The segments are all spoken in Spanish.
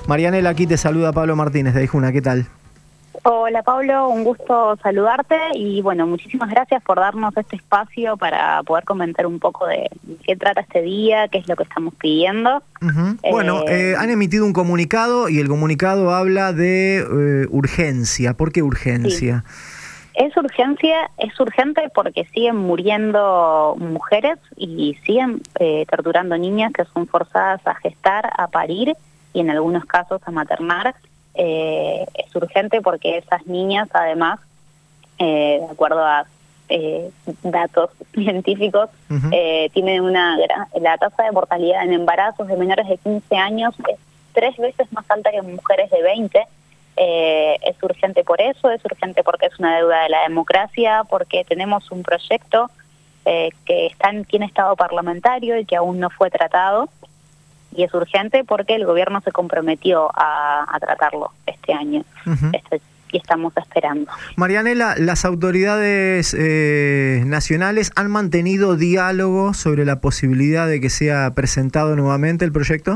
Marianela, aquí te saluda Pablo Martínez de Dijuna, ¿qué tal? Hola Pablo, un gusto saludarte y bueno, muchísimas gracias por darnos este espacio para poder comentar un poco de qué trata este día, qué es lo que estamos pidiendo. Bueno, han emitido un comunicado y el comunicado habla de urgencia. ¿Por qué urgencia? Sí. Es urgente porque siguen muriendo mujeres y siguen torturando niñas que son forzadas a gestar, a parir y en algunos casos a maternar. Es urgente porque esas niñas, además, de acuerdo a datos científicos, tienen la tasa de mortalidad en embarazos de menores de 15 años es 3 veces más alta que en mujeres de 20. Es urgente por eso, es urgente porque es una deuda de la democracia, porque tenemos un proyecto que tiene estado parlamentario y que aún no fue tratado. Y es urgente porque el gobierno se comprometió a tratarlo este año y estamos esperando. Marianela, ¿las autoridades nacionales han mantenido diálogo sobre la posibilidad de que sea presentado nuevamente el proyecto?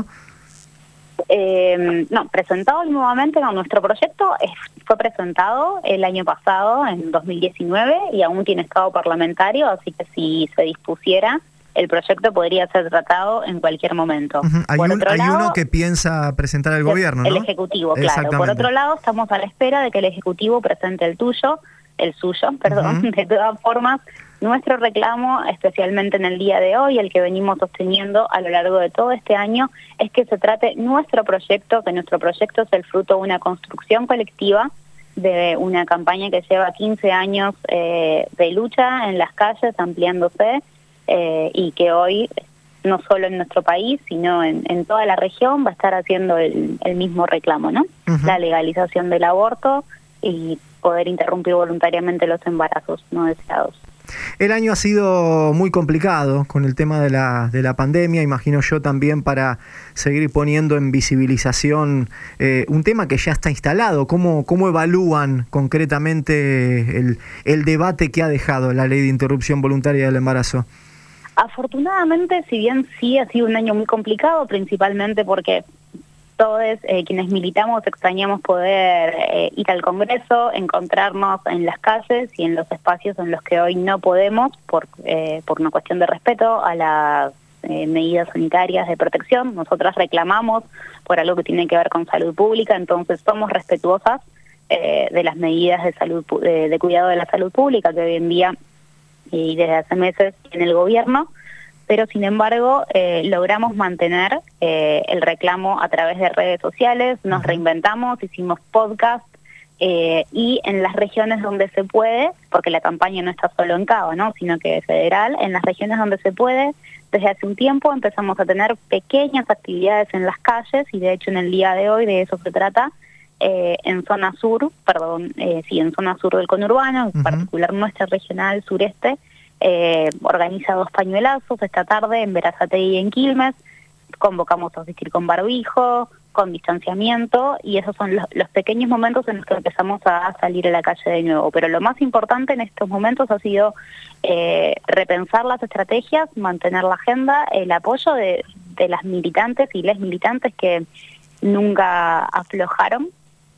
No, presentado nuevamente no. Nuestro proyecto fue presentado el año pasado, en 2019, y aún tiene estado parlamentario, así que si se dispusiera, el proyecto podría ser tratado en cualquier momento. Hay uno que piensa presentar al gobierno, ¿no? El Ejecutivo, claro. Por otro lado, estamos a la espera de que el Ejecutivo presente el suyo. De todas formas, nuestro reclamo, especialmente en el día de hoy, el que venimos sosteniendo a lo largo de todo este año, es que se trate nuestro proyecto, que nuestro proyecto es el fruto de una construcción colectiva, de una campaña que lleva 15 años de lucha en las calles, ampliándose, y que hoy, no solo en nuestro país, sino en toda la región, va a estar haciendo el mismo reclamo, ¿no? La legalización del aborto y poder interrumpir voluntariamente los embarazos no deseados. El año ha sido muy complicado con el tema de la pandemia, imagino yo también para seguir poniendo en visibilización un tema que ya está instalado. ¿Cómo evalúan concretamente el debate que ha dejado la ley de interrupción voluntaria del embarazo? Afortunadamente, si bien sí ha sido un año muy complicado, principalmente porque todos quienes militamos extrañamos poder ir al Congreso, encontrarnos en las calles y en los espacios en los que hoy no podemos por una cuestión de respeto a las medidas sanitarias de protección. Nosotras reclamamos por algo que tiene que ver con salud pública, entonces somos respetuosas de las medidas de salud de cuidado de la salud pública que hoy en día y desde hace meses en el gobierno, pero sin embargo logramos mantener el reclamo a través de redes sociales, nos reinventamos, hicimos podcast y en las regiones donde se puede, porque la campaña no está solo en Cava, ¿no?, sino que es federal, en las regiones donde se puede, desde hace un tiempo empezamos a tener pequeñas actividades en las calles y de hecho en el día de hoy de eso se trata. En zona sur, en zona sur del conurbano, en particular nuestra regional sureste, organiza 2 pañuelazos esta tarde en Berazategui y en Quilmes. Convocamos a asistir con barbijo, con distanciamiento, y esos son los pequeños momentos en los que empezamos a salir a la calle de nuevo. Pero lo más importante en estos momentos ha sido repensar las estrategias, mantener la agenda, el apoyo de las militantes y les militantes que nunca aflojaron,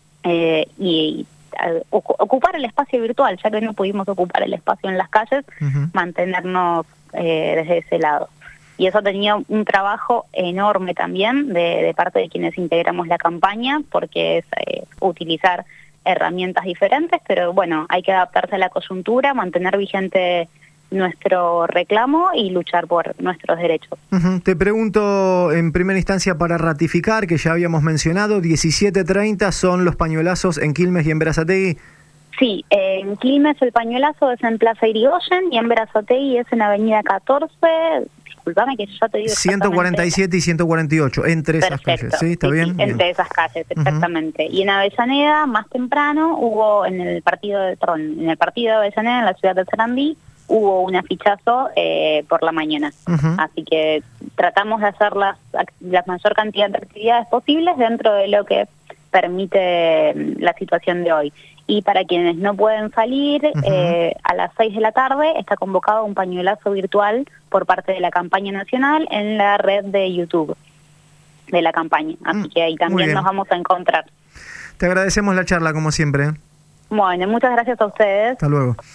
y ocupar el espacio virtual, ya que no pudimos ocupar el espacio en las calles, mantenernos desde ese lado. Y eso tenía un trabajo enorme también de parte de quienes integramos la campaña, porque es utilizar herramientas diferentes, pero bueno, hay que adaptarse a la coyuntura, mantener vigente nuestro reclamo y luchar por nuestros derechos. Te pregunto en primera instancia para ratificar, que ya habíamos mencionado, 17:30 son los pañuelazos en Quilmes y en Berazategui. Sí, en Quilmes el pañuelazo es en Plaza Irigoyen y en Berazategui es en Avenida 14, disculpame que ya te digo 147 y 148, entre esas calles, ¿sí? ¿Está bien? Entre esas calles, exactamente. Y en Avellaneda, más temprano, hubo en el partido de Avellaneda, en la ciudad de Sarandí, hubo un afichazo por la mañana. Así que tratamos de hacer la mayor cantidad de actividades posibles dentro de lo que permite la situación de hoy. Y para quienes no pueden salir, a las 6 de la tarde está convocado un pañuelazo virtual por parte de la campaña nacional en la red de YouTube. de la campaña. Así que ahí también nos vamos a encontrar. Te agradecemos la charla, como siempre. Bueno, muchas gracias a ustedes. Hasta luego.